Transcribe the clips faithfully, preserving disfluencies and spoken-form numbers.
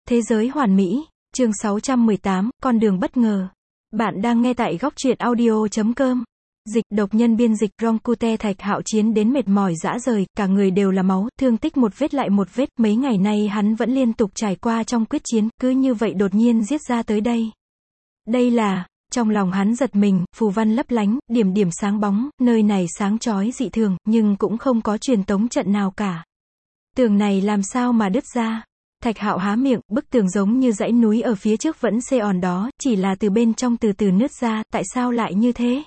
Thế giới hoàn mỹ, chương sáu trăm mười tám, con đường bất ngờ. Bạn đang nghe tại góc truyện audio chấm com. Dịch độc nhân biên dịch Roncute. Thạch Hạo chiến đến mệt mỏi rã rời, cả người đều là máu, thương tích một vết lại một vết, mấy ngày nay hắn vẫn liên tục trải qua trong quyết chiến, cứ như vậy đột nhiên giết ra tới đây. Đây là, trong lòng hắn giật mình, phù văn lấp lánh, điểm điểm sáng bóng, nơi này sáng chói dị thường, nhưng cũng không có truyền tống trận nào cả. Tường này làm sao mà đứt ra? Thạch Hạo há miệng, bức tường giống như dãy núi ở phía trước vẫn xê òn đó, chỉ là từ bên trong từ từ nứt ra, tại sao lại như thế?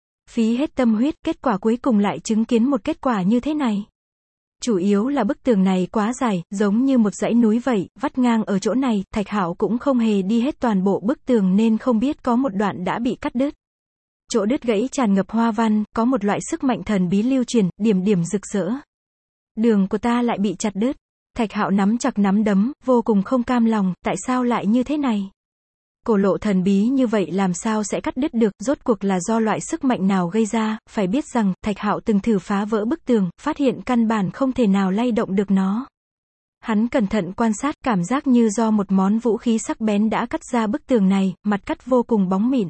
Phí hết tâm huyết, kết quả cuối cùng lại chứng kiến một kết quả như thế này. Chủ yếu là bức tường này quá dài, giống như một dãy núi vậy, vắt ngang ở chỗ này, Thạch Hạo cũng không hề đi hết toàn bộ bức tường nên không biết có một đoạn đã bị cắt đứt. Chỗ đứt gãy tràn ngập hoa văn, có một loại sức mạnh thần bí lưu truyền, điểm điểm rực rỡ. Đường của ta lại bị chặt đứt. Thạch Hạo nắm chặt nắm đấm, vô cùng không cam lòng, tại sao lại như thế này? Cổ lộ thần bí như vậy làm sao sẽ cắt đứt được, rốt cuộc là do loại sức mạnh nào gây ra, phải biết rằng, Thạch Hạo từng thử phá vỡ bức tường, phát hiện căn bản không thể nào lay động được nó. Hắn cẩn thận quan sát, cảm giác như do một món vũ khí sắc bén đã cắt ra bức tường này, mặt cắt vô cùng bóng mịn.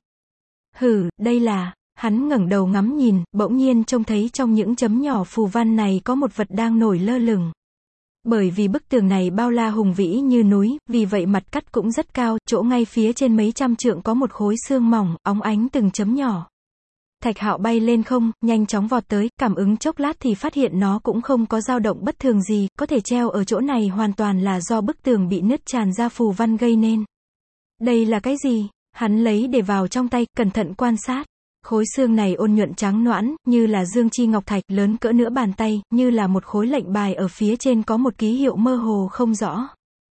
Hừ, đây là... Hắn ngẩng đầu ngắm nhìn, bỗng nhiên trông thấy trong những chấm nhỏ phù văn này có một vật đang nổi lơ lửng. Bởi vì bức tường này bao la hùng vĩ như núi, vì vậy mặt cắt cũng rất cao, chỗ ngay phía trên mấy trăm trượng có một khối xương mỏng, óng ánh từng chấm nhỏ. Thạch Hạo bay lên không, nhanh chóng vọt tới, cảm ứng chốc lát thì phát hiện nó cũng không có dao động bất thường gì, có thể treo ở chỗ này hoàn toàn là do bức tường bị nứt tràn ra phù văn gây nên. Đây là cái gì? Hắn lấy để vào trong tay, cẩn thận quan sát. Khối xương này ôn nhuận trắng nõn, như là dương chi ngọc thạch, lớn cỡ nửa bàn tay, như là một khối lệnh bài ở phía trên có một ký hiệu mơ hồ không rõ.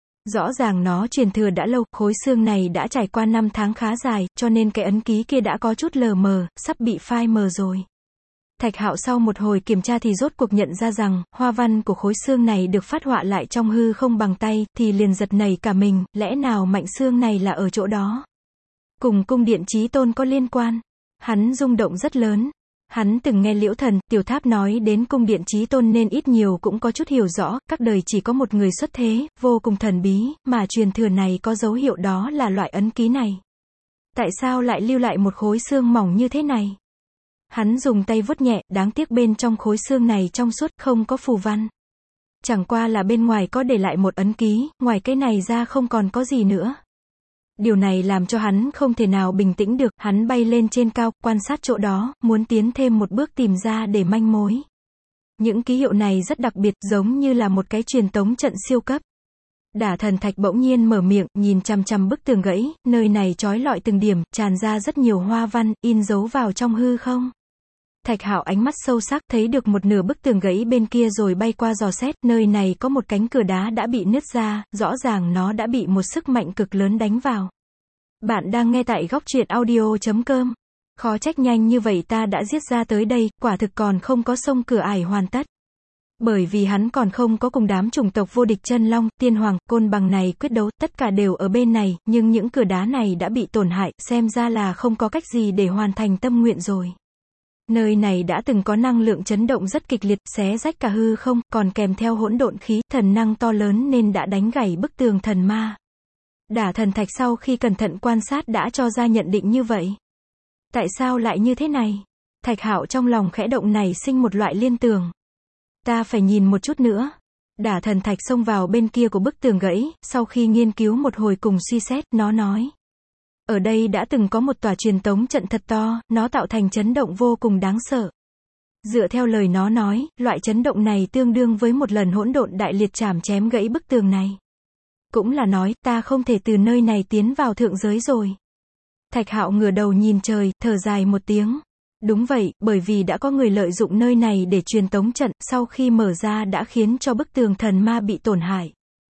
Rõ ràng nó truyền thừa đã lâu, khối xương này đã trải qua năm tháng khá dài, cho nên cái ấn ký kia đã có chút lờ mờ, sắp bị phai mờ rồi. Thạch Hạo sau một hồi kiểm tra thì rốt cuộc nhận ra rằng, hoa văn của khối xương này được phát họa lại trong hư không bằng tay, thì liền giật nảy cả mình, lẽ nào mảnh xương này là ở chỗ đó? Cùng cung điện chí tôn có liên quan? Hắn rung động rất lớn. Hắn từng nghe Liễu Thần, Tiểu Tháp nói đến cung điện chí tôn nên ít nhiều cũng có chút hiểu rõ, các đời chỉ có một người xuất thế, vô cùng thần bí, mà truyền thừa này có dấu hiệu đó là loại ấn ký này. Tại sao lại lưu lại một khối xương mỏng như thế này? Hắn dùng tay vuốt nhẹ, đáng tiếc bên trong khối xương này trong suốt, không có phù văn. Chẳng qua là bên ngoài có để lại một ấn ký, ngoài cái này ra không còn có gì nữa. Điều này làm cho hắn không thể nào bình tĩnh được, hắn bay lên trên cao, quan sát chỗ đó, muốn tiến thêm một bước tìm ra để manh mối. Những ký hiệu này rất đặc biệt, giống như là một cái truyền tống trận siêu cấp. Đả Thần Thạch bỗng nhiên mở miệng, nhìn chằm chằm bức tường gãy, nơi này chói lọi từng điểm, tràn ra rất nhiều hoa văn, in dấu vào trong hư không. Thạch Hạo ánh mắt sâu sắc, thấy được một nửa bức tường gãy bên kia rồi bay qua dò xét, nơi này có một cánh cửa đá đã bị nứt ra, rõ ràng nó đã bị một sức mạnh cực lớn đánh vào. Bạn đang nghe tại góc truyện audio chấm com. Khó trách nhanh như vậy ta đã giết ra tới đây, quả thực còn không có xông cửa ải hoàn tất. Bởi vì hắn còn không có cùng đám chủng tộc vô địch chân long, tiên hoàng, côn bằng này quyết đấu, tất cả đều ở bên này, nhưng những cửa đá này đã bị tổn hại, xem ra là không có cách gì để hoàn thành tâm nguyện rồi. Nơi này đã từng có năng lượng chấn động rất kịch liệt, xé rách cả hư không, còn kèm theo hỗn độn khí, thần năng to lớn nên đã đánh gãy bức tường thần ma. Đả Thần Thạch sau khi cẩn thận quan sát đã cho ra nhận định như vậy. Tại sao lại như thế này? Thạch Hạo trong lòng khẽ động nảy sinh một loại liên tưởng. Ta phải nhìn một chút nữa. Đả Thần Thạch xông vào bên kia của bức tường gãy, sau khi nghiên cứu một hồi cùng suy xét, nó nói. Ở đây đã từng có một tòa truyền tống trận thật to, nó tạo thành chấn động vô cùng đáng sợ. Dựa theo lời nó nói, loại chấn động này tương đương với một lần hỗn độn đại liệt chảm chém gãy bức tường này. Cũng là nói, ta không thể từ nơi này tiến vào thượng giới rồi. Thạch Hạo ngửa đầu nhìn trời, thở dài một tiếng. Đúng vậy, bởi vì đã có người lợi dụng nơi này để truyền tống trận, sau khi mở ra đã khiến cho bức tường thần ma bị tổn hại.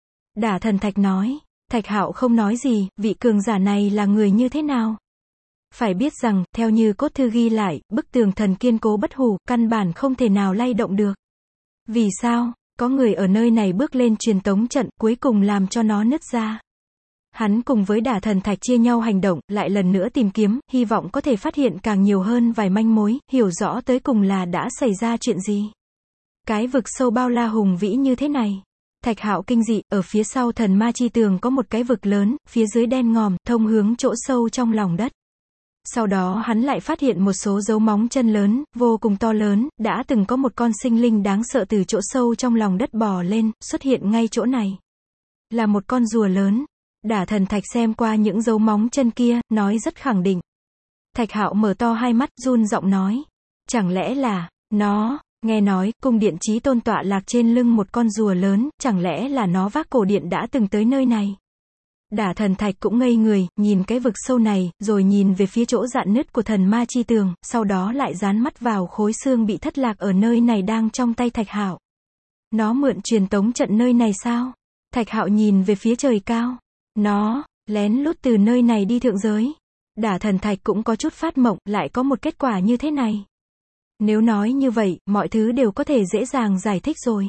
Đả Thần Thạch nói. Thạch Hạo không nói gì, vị cường giả này là người như thế nào? Phải biết rằng, theo như cốt thư ghi lại, bức tường thần kiên cố bất hủ, căn bản không thể nào lay động được. Vì sao? Có người ở nơi này bước lên truyền tống trận, cuối cùng làm cho nó nứt ra. Hắn cùng với Đả Thần Thạch chia nhau hành động, lại lần nữa tìm kiếm, hy vọng có thể phát hiện càng nhiều hơn vài manh mối, hiểu rõ tới cùng là đã xảy ra chuyện gì. Cái vực sâu bao la hùng vĩ như thế này. Thạch Hạo kinh dị, ở phía sau thần ma chi tường có một cái vực lớn, phía dưới đen ngòm, thông hướng chỗ sâu trong lòng đất. Sau đó hắn lại phát hiện một số dấu móng chân lớn, vô cùng to lớn, đã từng có một con sinh linh đáng sợ từ chỗ sâu trong lòng đất bò lên, xuất hiện ngay chỗ này. Là một con rùa lớn. Đả Thần Thạch xem qua những dấu móng chân kia, nói rất khẳng định. Thạch Hạo mở to hai mắt, run giọng nói. Chẳng lẽ là, nó, nghe nói, cung điện Chí Tôn tọa lạc trên lưng một con rùa lớn, chẳng lẽ là nó vác cổ điện đã từng tới nơi này. Đả Thần Thạch cũng ngây người, nhìn cái vực sâu này, rồi nhìn về phía chỗ rạn nứt của thần ma chi tường, sau đó lại dán mắt vào khối xương bị thất lạc ở nơi này đang trong tay Thạch Hạo. Nó mượn truyền tống trận nơi này sao? Thạch Hạo nhìn về phía trời cao. Nó, lén lút từ nơi này đi thượng giới. Đả Thần Thạch cũng có chút phát mộng, lại có một kết quả như thế này. Nếu nói như vậy, mọi thứ đều có thể dễ dàng giải thích rồi.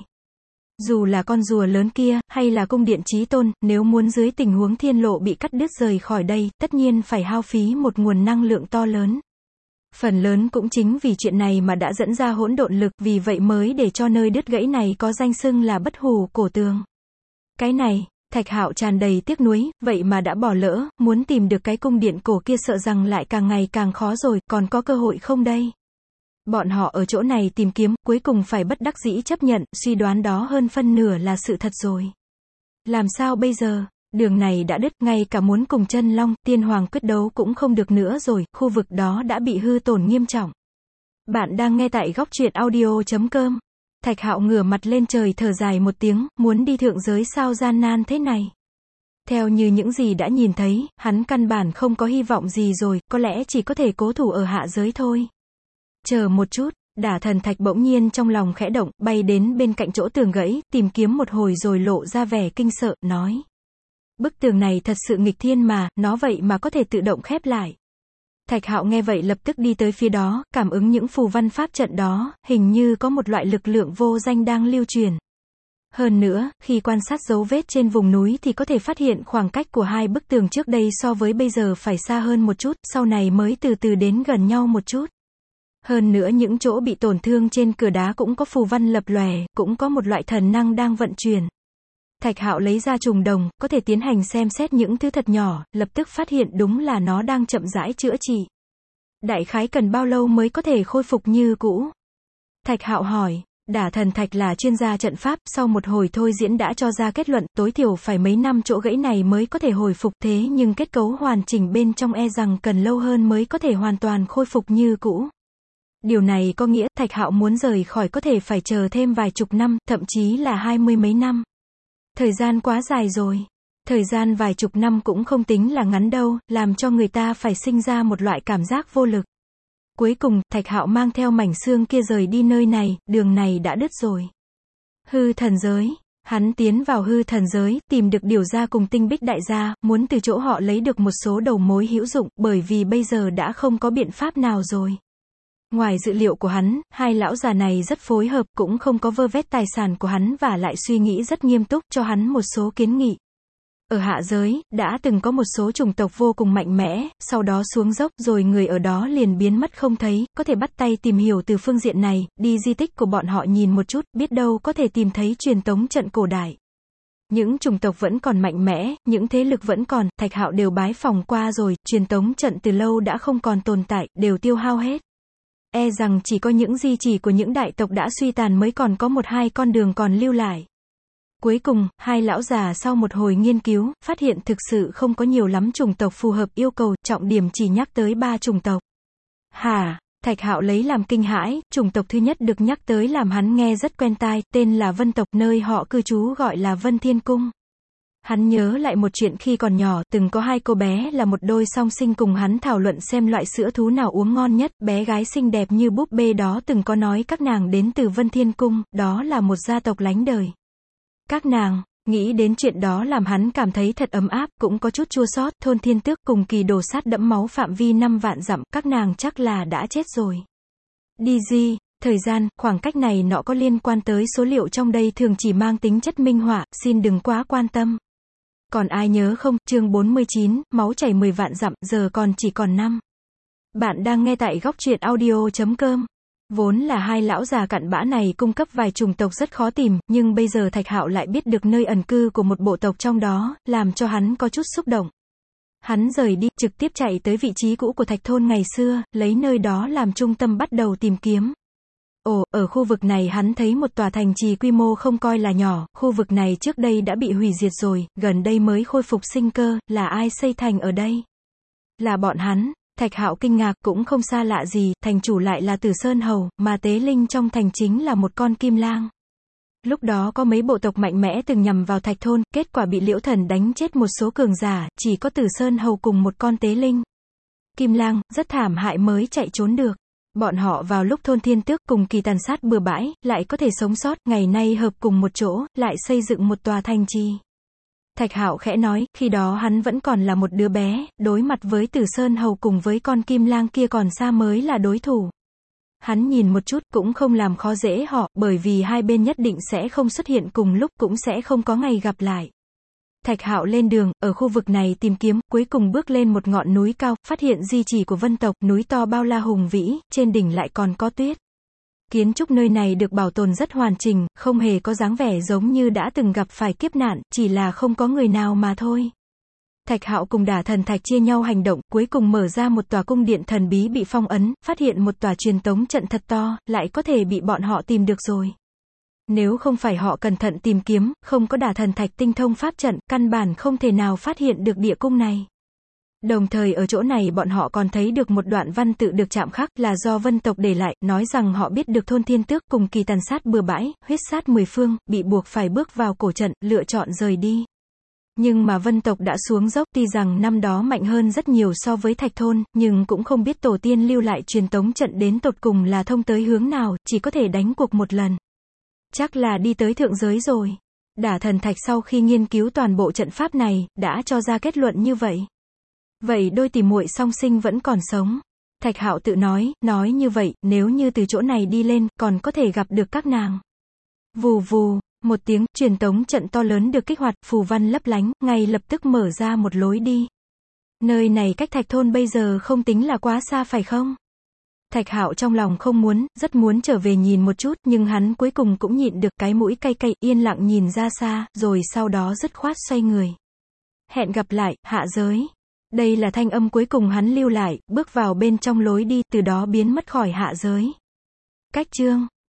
Dù là con rùa lớn kia, hay là cung điện Chí Tôn, nếu muốn dưới tình huống thiên lộ bị cắt đứt rời khỏi đây, tất nhiên phải hao phí một nguồn năng lượng to lớn. Phần lớn cũng chính vì chuyện này mà đã dẫn ra hỗn độn lực, vì vậy mới để cho nơi đứt gãy này có danh xưng là Bất Hủ Cổ Tường. Cái này, Thạch Hạo tràn đầy tiếc nuối, vậy mà đã bỏ lỡ, muốn tìm được cái cung điện cổ kia sợ rằng lại càng ngày càng khó rồi, còn có cơ hội không đây? Bọn họ ở chỗ này tìm kiếm, cuối cùng phải bất đắc dĩ chấp nhận, suy đoán đó hơn phân nửa là sự thật rồi. Làm sao bây giờ? Đường này đã đứt, ngay cả muốn cùng Chân Long, Tiên Hoàng quyết đấu cũng không được nữa rồi, khu vực đó đã bị hư tổn nghiêm trọng. Bạn đang nghe tại góc truyện audio chấm com. Thạch Hạo ngửa mặt lên trời thở dài một tiếng, muốn đi thượng giới sao gian nan thế này. Theo như những gì đã nhìn thấy, hắn căn bản không có hy vọng gì rồi, có lẽ chỉ có thể cố thủ ở hạ giới thôi. Chờ một chút, Đả Thần Thạch bỗng nhiên trong lòng khẽ động, bay đến bên cạnh chỗ tường gãy, tìm kiếm một hồi rồi lộ ra vẻ kinh sợ, nói. Bức tường này thật sự nghịch thiên mà, nó vậy mà có thể tự động khép lại. Thạch Hạo nghe vậy lập tức đi tới phía đó, cảm ứng những phù văn pháp trận đó, hình như có một loại lực lượng vô danh đang lưu truyền. Hơn nữa, khi quan sát dấu vết trên vùng núi thì có thể phát hiện khoảng cách của hai bức tường trước đây so với bây giờ phải xa hơn một chút, sau này mới từ từ đến gần nhau một chút. Hơn nữa những chỗ bị tổn thương trên cửa đá cũng có phù văn lập lòe, cũng có một loại thần năng đang vận chuyển. Thạch Hạo lấy ra trùng đồng, có thể tiến hành xem xét những thứ thật nhỏ, lập tức phát hiện đúng là nó đang chậm rãi chữa trị. Đại khái cần bao lâu mới có thể khôi phục như cũ? Thạch Hạo hỏi. Đả Thần Thạch là chuyên gia trận pháp, sau một hồi thôi diễn đã cho ra kết luận, tối thiểu phải mấy năm chỗ gãy này mới có thể hồi phục, thế nhưng kết cấu hoàn chỉnh bên trong e rằng cần lâu hơn mới có thể hoàn toàn khôi phục như cũ. Điều này có nghĩa, Thạch Hạo muốn rời khỏi có thể phải chờ thêm vài chục năm, thậm chí là hai mươi mấy năm. Thời gian quá dài rồi. Thời gian vài chục năm cũng không tính là ngắn đâu, làm cho người ta phải sinh ra một loại cảm giác vô lực. Cuối cùng, Thạch Hạo mang theo mảnh xương kia rời đi nơi này, đường này đã đứt rồi. Hư thần giới. Hắn tiến vào hư thần giới, tìm được Điểu gia cùng Tinh Bích đại gia, muốn từ chỗ họ lấy được một số đầu mối hữu dụng, bởi vì bây giờ đã không có biện pháp nào rồi. Ngoài dự liệu của hắn, hai lão già này rất phối hợp, cũng không có vơ vét tài sản của hắn và lại suy nghĩ rất nghiêm túc, cho hắn một số kiến nghị. Ở hạ giới, đã từng có một số chủng tộc vô cùng mạnh mẽ, sau đó xuống dốc, rồi người ở đó liền biến mất không thấy, có thể bắt tay tìm hiểu từ phương diện này, đi di tích của bọn họ nhìn một chút, biết đâu có thể tìm thấy truyền tống trận cổ đại. Những chủng tộc vẫn còn mạnh mẽ, những thế lực vẫn còn, Thạch Hạo đều bái phòng qua rồi, truyền tống trận từ lâu đã không còn tồn tại, đều tiêu hao hết. E rằng chỉ có những di chỉ của những đại tộc đã suy tàn mới còn có một hai con đường còn lưu lại. Cuối cùng, hai lão già sau một hồi nghiên cứu, phát hiện thực sự không có nhiều lắm chủng tộc phù hợp yêu cầu, trọng điểm chỉ nhắc tới ba chủng tộc. Hả? Thạch Hạo lấy làm kinh hãi, chủng tộc thứ nhất được nhắc tới làm hắn nghe rất quen tai, tên là Vân tộc, nơi họ cư trú gọi là Vân Thiên Cung. Hắn nhớ lại một chuyện khi còn nhỏ, từng có hai cô bé là một đôi song sinh cùng hắn thảo luận xem loại sữa thú nào uống ngon nhất, bé gái xinh đẹp như búp bê đó từng có nói các nàng đến từ Vân Thiên Cung, đó là một gia tộc lánh đời. Các nàng, nghĩ đến chuyện đó làm hắn cảm thấy thật ấm áp, cũng có chút chua xót, thôn Thiên Tước cùng Kỳ Đồ Sát đẫm máu phạm vi năm vạn dặm, các nàng chắc là đã chết rồi. Đi di, thời gian, khoảng cách này nọ có liên quan tới số liệu trong đây thường chỉ mang tính chất minh họa, xin đừng quá quan tâm. Còn ai nhớ không, chương bốn mươi chín, máu chảy mười vạn dặm, giờ còn chỉ còn năm. Bạn đang nghe tại góc truyện audio chấm com. Vốn là hai lão già cặn bã này cung cấp vài chủng tộc rất khó tìm, nhưng bây giờ Thạch Hạo lại biết được nơi ẩn cư của một bộ tộc trong đó, làm cho hắn có chút xúc động. Hắn rời đi, trực tiếp chạy tới vị trí cũ của Thạch Thôn ngày xưa, lấy nơi đó làm trung tâm bắt đầu tìm kiếm. Ồ, ở khu vực này hắn thấy một tòa thành trì quy mô không coi là nhỏ, khu vực này trước đây đã bị hủy diệt rồi, gần đây mới khôi phục sinh cơ, là ai xây thành ở đây? Là bọn hắn. Thạch Hạo kinh ngạc, cũng không xa lạ gì, thành chủ lại là Tử Sơn Hầu, mà tế linh trong thành chính là một con kim lang. Lúc đó có mấy bộ tộc mạnh mẽ từng nhằm vào Thạch Thôn, kết quả bị Liễu Thần đánh chết một số cường giả, chỉ có Tử Sơn Hầu cùng một con tế linh. Kim lang, rất thảm hại mới chạy trốn được. Bọn họ vào lúc thôn Thiên Tước cùng kỳ tàn sát bừa bãi, lại có thể sống sót, ngày nay hợp cùng một chỗ, lại xây dựng một tòa thành trì. Thạch Hạo khẽ nói, khi đó hắn vẫn còn là một đứa bé, đối mặt với Tử Sơn Hầu cùng với con kim lang kia còn xa mới là đối thủ. Hắn nhìn một chút, cũng không làm khó dễ họ, bởi vì hai bên nhất định sẽ không xuất hiện cùng lúc, cũng sẽ không có ngày gặp lại. Thạch Hạo lên đường, ở khu vực này tìm kiếm, cuối cùng bước lên một ngọn núi cao, phát hiện di chỉ của vân tộc, núi to bao la hùng vĩ, trên đỉnh lại còn có tuyết. Kiến trúc nơi này được bảo tồn rất hoàn chỉnh, không hề có dáng vẻ giống như đã từng gặp phải kiếp nạn, chỉ là không có người nào mà thôi. Thạch Hạo cùng Đả Thần Thạch chia nhau hành động, cuối cùng mở ra một tòa cung điện thần bí bị phong ấn, phát hiện một tòa truyền tống trận thật to, lại có thể bị bọn họ tìm được rồi. Nếu không phải họ cẩn thận tìm kiếm, không có Đả Thần Thạch tinh thông pháp trận, căn bản không thể nào phát hiện được địa cung này. Đồng thời ở chỗ này bọn họ còn thấy được một đoạn văn tự được chạm khắc, là do vân tộc để lại, nói rằng họ biết được thôn Thiên Tước cùng kỳ tàn sát bừa bãi, huyết sát mười phương, bị buộc phải bước vào cổ trận, lựa chọn rời đi. Nhưng mà vân tộc đã xuống dốc, tuy rằng năm đó mạnh hơn rất nhiều so với Thạch Thôn, nhưng cũng không biết tổ tiên lưu lại truyền tống trận đến tột cùng là thông tới hướng nào, chỉ có thể đánh cuộc một lần. Chắc là đi tới thượng giới rồi. Đả Thần Thạch sau khi nghiên cứu toàn bộ trận pháp này, đã cho ra kết luận như vậy. Vậy đôi tỷ muội song sinh vẫn còn sống. Thạch Hạo tự nói, nói như vậy, nếu như từ chỗ này đi lên, còn có thể gặp được các nàng. Vù vù, một tiếng, truyền tống trận to lớn được kích hoạt, phù văn lấp lánh, ngay lập tức mở ra một lối đi. Nơi này cách Thạch Thôn bây giờ không tính là quá xa phải không? Thạch Hạo trong lòng không muốn, rất muốn trở về nhìn một chút, nhưng hắn cuối cùng cũng nhịn được, cái mũi cay cay, yên lặng nhìn ra xa, rồi sau đó dứt khoát xoay người. Hẹn gặp lại, hạ giới. Đây là thanh âm cuối cùng hắn lưu lại, bước vào bên trong lối đi, từ đó biến mất khỏi hạ giới. Cách chương